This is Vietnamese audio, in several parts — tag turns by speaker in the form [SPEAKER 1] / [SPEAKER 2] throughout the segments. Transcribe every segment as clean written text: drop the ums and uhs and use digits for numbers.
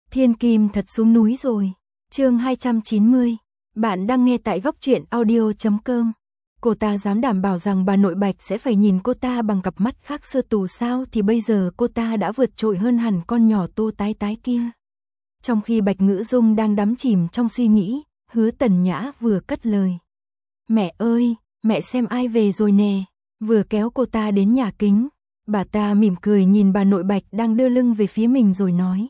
[SPEAKER 1] Thiên Kim thật xuống núi rồi. Chương 290. Bạn đang nghe tại góc truyện audio.com. Cô ta dám đảm bảo rằng bà nội Bạch sẽ phải nhìn cô ta bằng cặp mắt khác xưa tù sao, thì bây giờ cô ta đã vượt trội hơn hẳn con nhỏ Tô Tái Tái kia. Trong khi Bạch Ngữ Dung đang đắm chìm trong suy nghĩ, Hứa Tần Nhã vừa cất lời. Mẹ ơi, mẹ xem ai về rồi nè. Vừa kéo cô ta đến nhà kính, bà ta mỉm cười nhìn bà nội Bạch đang đưa lưng về phía mình rồi nói.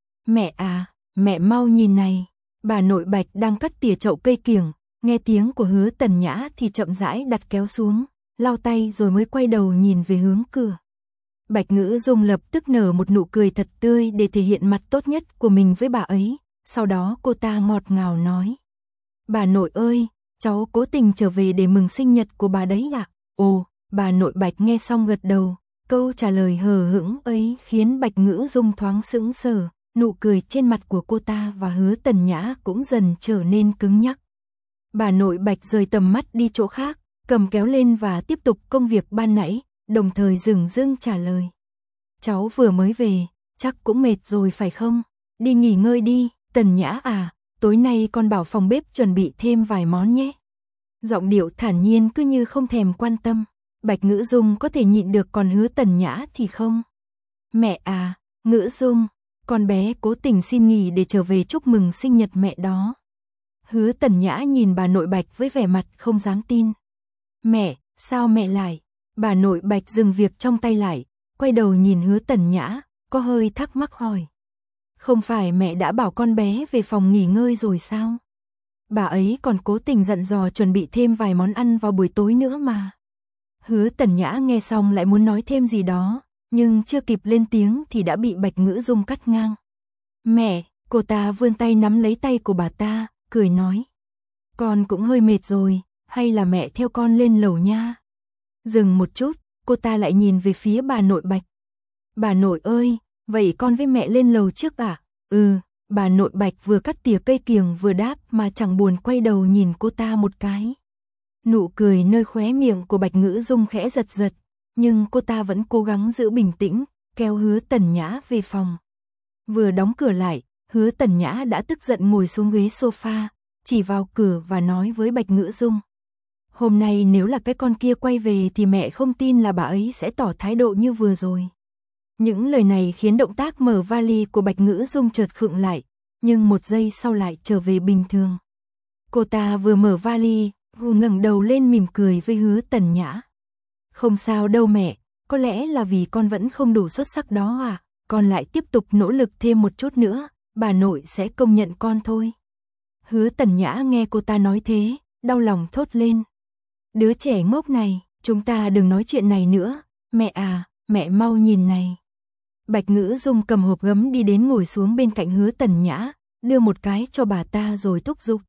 [SPEAKER 1] Mẹ à, mẹ mau nhìn này. Bà nội Bạch đang cắt tỉa chậu cây kiểng, nghe tiếng của Hứa Tần Nhã thì chậm rãi đặt kéo xuống, lau tay rồi mới quay đầu nhìn về hướng cửa. Bạch Ngữ Dung lập tức nở một nụ cười thật tươi để thể hiện mặt tốt nhất của mình với bà ấy, sau đó cô ta ngọt ngào nói. Bà nội ơi, cháu cố tình trở về để mừng sinh nhật của bà đấy ạ. Ồ, bà nội Bạch nghe xong gật đầu, câu trả lời hờ hững ấy khiến Bạch Ngữ Dung thoáng sững sờ. Nụ cười trên mặt của cô ta và Hứa Tần Nhã cũng dần trở nên cứng nhắc. Bà nội Bạch rời tầm mắt đi chỗ khác, cầm kéo lên và tiếp tục công việc ban nãy, đồng thời dửng dưng trả lời. Cháu vừa mới về, chắc cũng mệt rồi phải không? Đi nghỉ ngơi đi, Tần Nhã à, tối nay con bảo phòng bếp chuẩn bị thêm vài món nhé. Giọng điệu thản nhiên cứ như không thèm quan tâm. Bạch Ngữ Dung có thể nhịn được, còn Hứa Tần Nhã thì không. Mẹ à, Ngữ Dung, con bé cố tình xin nghỉ để trở về chúc mừng sinh nhật mẹ đó. Hứa Tần Nhã nhìn bà nội Bạch với vẻ mặt không dám tin. Mẹ, sao mẹ lại? Bà nội Bạch dừng việc trong tay lại, quay đầu nhìn Hứa Tần Nhã, có hơi thắc mắc hỏi. Không phải mẹ đã bảo con bé về phòng nghỉ ngơi rồi sao? Bà ấy còn cố tình dặn dò chuẩn bị thêm vài món ăn vào buổi tối nữa mà. Hứa Tần Nhã nghe xong lại muốn nói thêm gì đó, nhưng chưa kịp lên tiếng thì đã bị Bạch Ngữ Dung cắt ngang. Mẹ, cô ta vươn tay nắm lấy tay của bà ta, cười nói. Con cũng hơi mệt rồi, hay là mẹ theo con lên lầu nha. Dừng một chút, cô ta lại nhìn về phía bà nội Bạch. Bà nội ơi, vậy con với mẹ lên lầu trước à? Bà nội Bạch vừa cắt tỉa cây kiểng vừa đáp mà chẳng buồn quay đầu nhìn cô ta một cái. Nụ cười nơi khóe miệng của Bạch Ngữ Dung khẽ giật giật, nhưng cô ta vẫn cố gắng giữ bình tĩnh, kéo Hứa Tần Nhã về phòng. Vừa đóng cửa lại, Hứa Tần Nhã đã tức giận ngồi xuống ghế sofa, chỉ vào cửa và nói với Bạch Ngữ Dung. Hôm nay nếu là cái con kia quay về thì mẹ không tin là bà ấy sẽ tỏ thái độ như vừa rồi. Những lời này khiến động tác mở vali của Bạch Ngữ Dung chợt khựng lại, nhưng một giây sau lại trở về bình thường. Cô ta vừa mở vali, vừa ngẩng đầu lên mỉm cười với Hứa Tần Nhã. Không sao đâu mẹ, có lẽ là vì con vẫn không đủ xuất sắc đó à, con lại tiếp tục nỗ lực thêm một chút nữa, bà nội sẽ công nhận con thôi. Hứa Tần Nhã nghe cô ta nói thế, đau lòng thốt lên. Đứa trẻ ngốc này, chúng ta đừng nói chuyện này nữa, mẹ à, mẹ mau nhìn này. Bạch Ngữ Dung cầm hộp gấm đi đến ngồi xuống bên cạnh Hứa Tần Nhã, đưa một cái cho bà ta rồi thúc giục.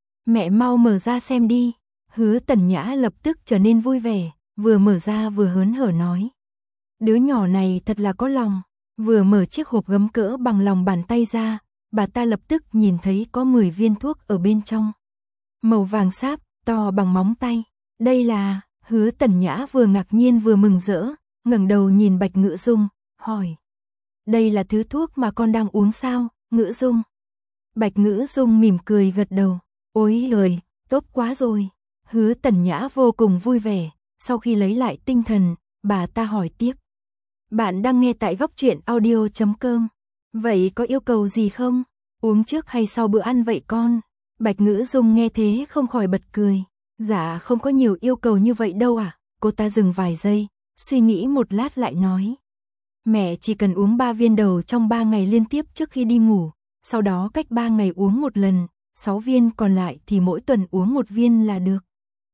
[SPEAKER 1] Mẹ mau mở ra xem đi. Hứa Tần Nhã lập tức trở nên vui vẻ, vừa mở ra vừa hớn hở nói. Đứa nhỏ này thật là có lòng. Vừa mở chiếc hộp gấm cỡ bằng lòng bàn tay ra, bà ta lập tức nhìn thấy có 10 viên thuốc ở bên trong. Màu vàng sáp, to bằng móng tay. Đây là... Hứa Tần Nhã vừa ngạc nhiên vừa mừng rỡ, ngẩng đầu nhìn Bạch Ngữ Dung, hỏi. Đây là thứ thuốc mà con đang uống sao, Ngữ Dung? Bạch Ngữ Dung mỉm cười gật đầu. Ôi giời, tốt quá rồi. Hứa Tần Nhã vô cùng vui vẻ, sau khi lấy lại tinh thần, bà ta hỏi tiếp. Bạn đang nghe tại góc truyện audio.com. Vậy có yêu cầu gì không? Uống trước hay sau bữa ăn vậy con? Bạch Ngữ Dung nghe thế không khỏi bật cười. Dạ không có nhiều yêu cầu như vậy đâu ạ. Cô ta dừng vài giây, suy nghĩ một lát lại nói. Mẹ chỉ cần uống 3 viên đầu trong 3 ngày liên tiếp trước khi đi ngủ, sau đó cách 3 ngày uống một lần, 6 viên còn lại thì mỗi tuần uống 1 viên là được.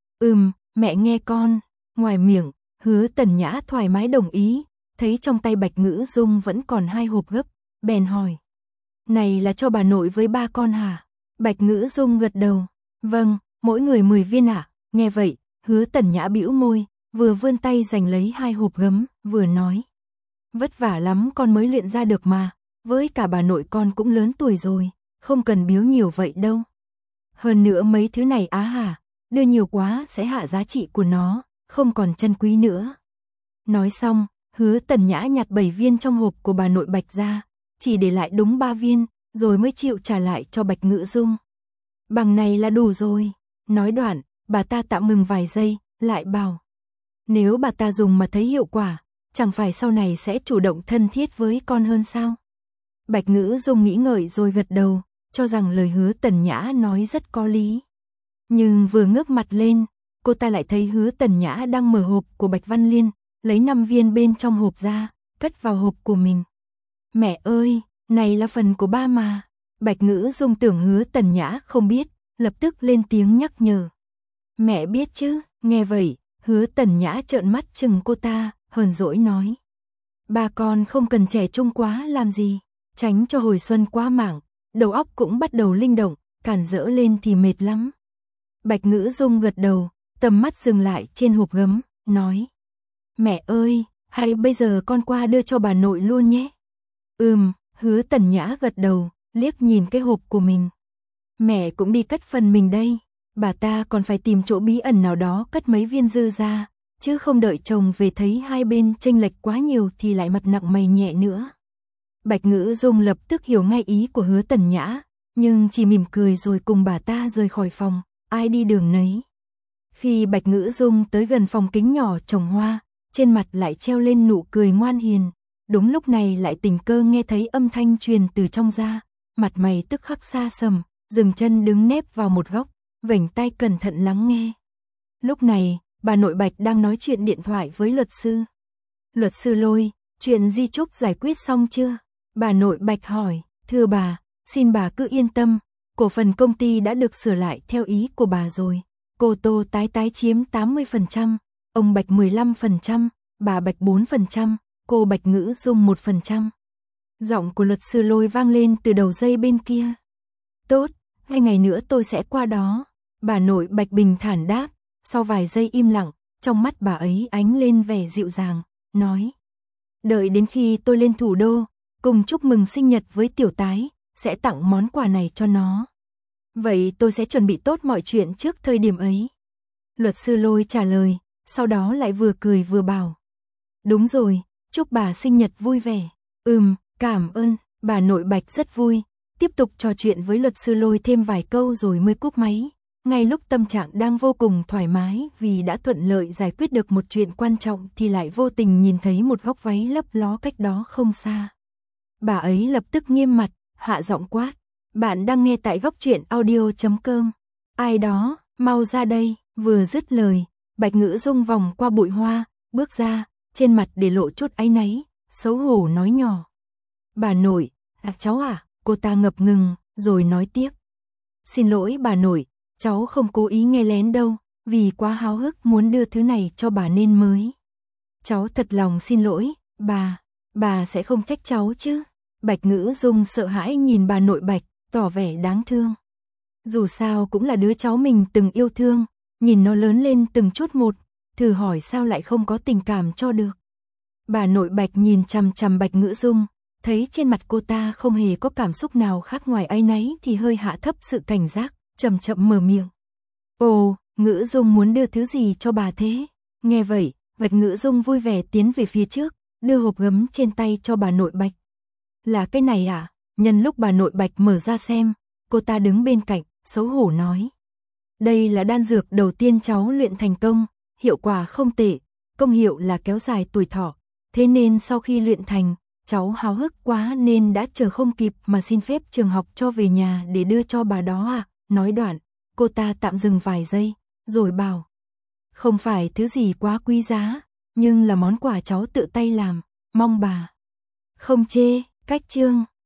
[SPEAKER 1] Mẹ nghe con. Ngoài miệng, Hứa Tần Nhã thoải mái đồng ý, thấy trong tay Bạch Ngữ Dung vẫn còn 2 hộp gấp, bèn hỏi. Này là cho bà nội với ba con hả? Bạch Ngữ Dung gật đầu. Vâng, mỗi người 10 viên ạ. Nghe vậy, Hứa Tần Nhã bĩu môi, vừa vươn tay giành lấy 2 hộp gấm, vừa nói. Vất vả lắm con mới luyện ra được mà, với cả bà nội con cũng lớn tuổi rồi, không cần biếu nhiều vậy đâu. Hơn nữa mấy thứ này á hả, đưa nhiều quá sẽ hạ giá trị của nó, không còn chân quý nữa. Nói xong, Hứa Tần Nhã nhặt 7 viên trong hộp của bà nội Bạch ra, chỉ để lại đúng 3 viên, rồi mới chịu trả lại cho Bạch Ngữ Dung. Bằng này là đủ rồi. Nói đoạn, bà ta tạm ngừng vài giây, lại bảo. Nếu bà ta dùng mà thấy hiệu quả, chẳng phải sau này sẽ chủ động thân thiết với con hơn sao? Bạch Ngữ Dung nghĩ ngợi rồi gật đầu, cho rằng lời Hứa Tần Nhã nói rất có lý. Nhưng vừa ngước mặt lên, cô ta lại thấy Hứa Tần Nhã đang mở hộp của Bạch Văn Liên, lấy 5 viên bên trong hộp ra, cất vào hộp của mình. Mẹ ơi, này là phần của ba mà. Bạch Ngữ Dung tưởng Hứa Tần Nhã không biết, lập tức lên tiếng nhắc nhở. Mẹ biết chứ. Nghe vậy, Hứa Tần Nhã trợn mắt chừng cô ta, hờn dỗi nói. Ba con không cần trẻ trung quá làm gì, tránh cho hồi xuân quá mảng, đầu óc cũng bắt đầu linh động, cản rỡ lên thì mệt lắm. Bạch Ngữ Dung gật đầu, tầm mắt dừng lại trên hộp gấm, nói. Mẹ ơi, hay bây giờ con qua đưa cho bà nội luôn nhé. Hứa Tần Nhã gật đầu, liếc nhìn cái hộp của mình. Mẹ cũng đi cất phần mình đây. Bà ta còn phải tìm chỗ bí ẩn nào đó cất mấy viên dư ra, chứ không đợi chồng về thấy hai bên chênh lệch quá nhiều thì lại mặt nặng mày nhẹ nữa. Bạch Ngữ Dung lập tức hiểu ngay ý của Hứa Tần Nhã, nhưng chỉ mỉm cười rồi cùng bà ta rời khỏi phòng, ai đi đường nấy. Khi Bạch Ngữ Dung tới gần phòng kính nhỏ trồng hoa, trên mặt lại treo lên nụ cười ngoan hiền. Đúng lúc này lại tình cờ nghe thấy âm thanh truyền từ trong ra, mặt mày tức khắc xa sầm, dừng chân đứng nép vào một góc, vểnh tai cẩn thận lắng nghe. Lúc này, bà nội Bạch đang nói chuyện điện thoại với luật sư. Luật sư Lôi, chuyện di chúc giải quyết xong chưa? Bà nội Bạch hỏi. Thưa bà, xin bà cứ yên tâm, cổ phần công ty đã được sửa lại theo ý của bà rồi. Cô Tô tái chiếm 80%, ông Bạch 15%, bà Bạch 4%, cô Bạch Ngữ Dung 1%. Giọng của luật sư Lôi vang lên từ đầu dây bên kia. Tốt, 2 ngày nữa tôi sẽ qua đó. Bà nội Bạch bình thản đáp, sau vài giây im lặng, trong mắt bà ấy ánh lên vẻ dịu dàng, nói. Đợi đến khi tôi lên thủ đô, cùng chúc mừng sinh nhật với tiểu tái, sẽ tặng món quà này cho nó. Vậy tôi sẽ chuẩn bị tốt mọi chuyện trước thời điểm ấy. Luật sư Lôi trả lời, sau đó lại vừa cười vừa bảo. Đúng rồi, chúc bà sinh nhật vui vẻ. Cảm ơn, bà nội Bạch rất vui. Tiếp tục trò chuyện với luật sư Lôi thêm vài câu rồi mới cúp máy. Ngay lúc tâm trạng đang vô cùng thoải mái vì đã thuận lợi giải quyết được một chuyện quan trọng thì lại vô tình nhìn thấy một góc váy lấp ló cách đó không xa. Bà ấy lập tức nghiêm mặt, hạ giọng quát. Bạn đang nghe tại Góc Truyện Audio.com. Ai đó, mau ra đây. Vừa dứt lời, Bạch Ngữ Dung vòng qua bụi hoa, bước ra, trên mặt để lộ chút áy náy, xấu hổ nói nhỏ. Bà nội, cháu à? Cô ta ngập ngừng, rồi nói tiếp. Xin lỗi bà nội, cháu không cố ý nghe lén đâu, vì quá háo hức muốn đưa thứ này cho bà nên mới. Cháu thật lòng xin lỗi, bà sẽ không trách cháu chứ? Bạch Ngữ Dung sợ hãi nhìn bà nội Bạch, tỏ vẻ đáng thương. Dù sao cũng là đứa cháu mình từng yêu thương, nhìn nó lớn lên từng chút một, thử hỏi sao lại không có tình cảm cho được. Bà nội Bạch nhìn chằm chằm Bạch Ngữ Dung, thấy trên mặt cô ta không hề có cảm xúc nào khác ngoài áy náy thì hơi hạ thấp sự cảnh giác, chậm chậm mở miệng. Ồ, Ngữ Dung muốn đưa thứ gì cho bà thế? Nghe vậy, Bạch Ngữ Dung vui vẻ tiến về phía trước, đưa hộp gấm trên tay cho bà nội Bạch. Là cái này à? Nhân lúc bà nội Bạch mở ra xem, cô ta đứng bên cạnh, xấu hổ nói. Đây là đan dược đầu tiên cháu luyện thành công, hiệu quả không tệ, công hiệu là kéo dài tuổi thọ. Thế nên sau khi luyện thành, cháu háo hức quá nên đã chờ không kịp mà xin phép trường học cho về nhà để đưa cho bà đó à? Nói đoạn, cô ta tạm dừng vài giây, rồi bảo. Không phải thứ gì quá quý giá, nhưng là món quà cháu tự tay làm, mong bà không chê. Cách chương